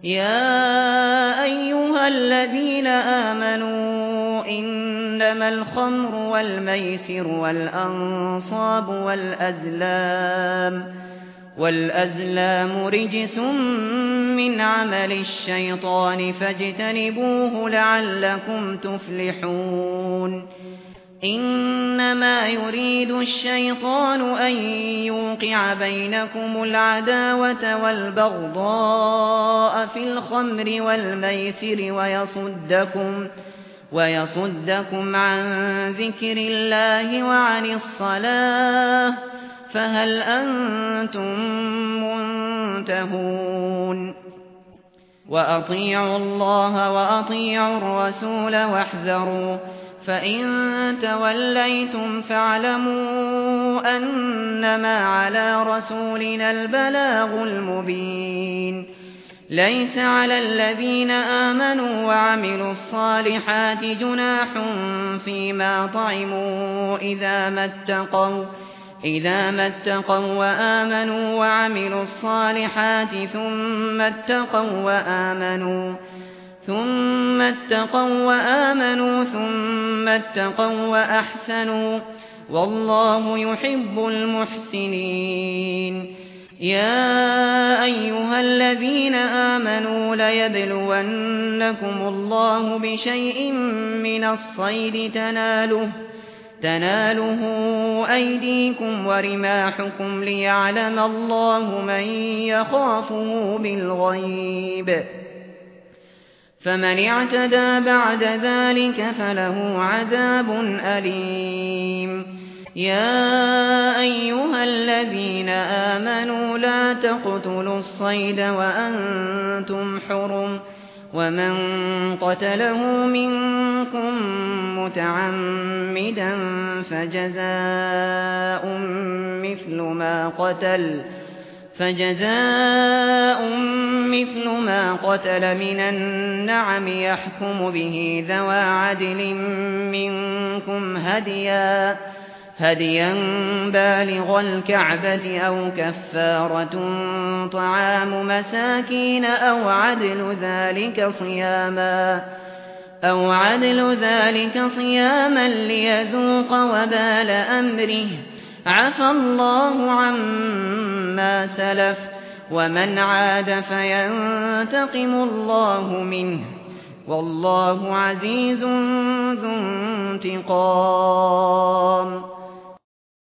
يا أيها الذين آمنوا إنما الخمر والميسر والأنصاب والأزلام رجس من عمل الشيطان فاجتنبوه لعلكم تفلحون إنما يريد الشيطان أن يوقع بينكم العداوة والبغضاء في الخمر والميسر ويصدكم عن ذكر الله وعن الصلاة فهل أنتم منتهون وأطيعوا الله وأطيعوا الرسول واحذروا فإن توليتم فاعلموا أنما على رسولنا البلاغ المبين ليس على الذين آمنوا وعملوا الصالحات جناح فيما طعموا إذا ما اتقوا وآمنوا وعملوا الصالحات ثم اتقوا وأحسنوا والله يحب المحسنين يا أيها الذين آمنوا ليبلونكم الله بشيء من الصيد تناله أيديكم ورماحكم ليعلم الله من يخافه بالغيب فمن اعتدى بعد ذلك فله عذاب أليم يا أيها الذين آمنوا لا تقتلوا الصيد وأنتم حرم ومن قتله منكم متعمدا فجزاء مثل ما قتل من النعم يحكم به ذوى عدل منكم هديا بالغ الكعبة أو كفارة طعام مساكين أو عدل ذلك صياما ليذوق وبال أمره عفى الله عما سلف ومن عاد فينتقم الله منه والله عزيز ذو انتقام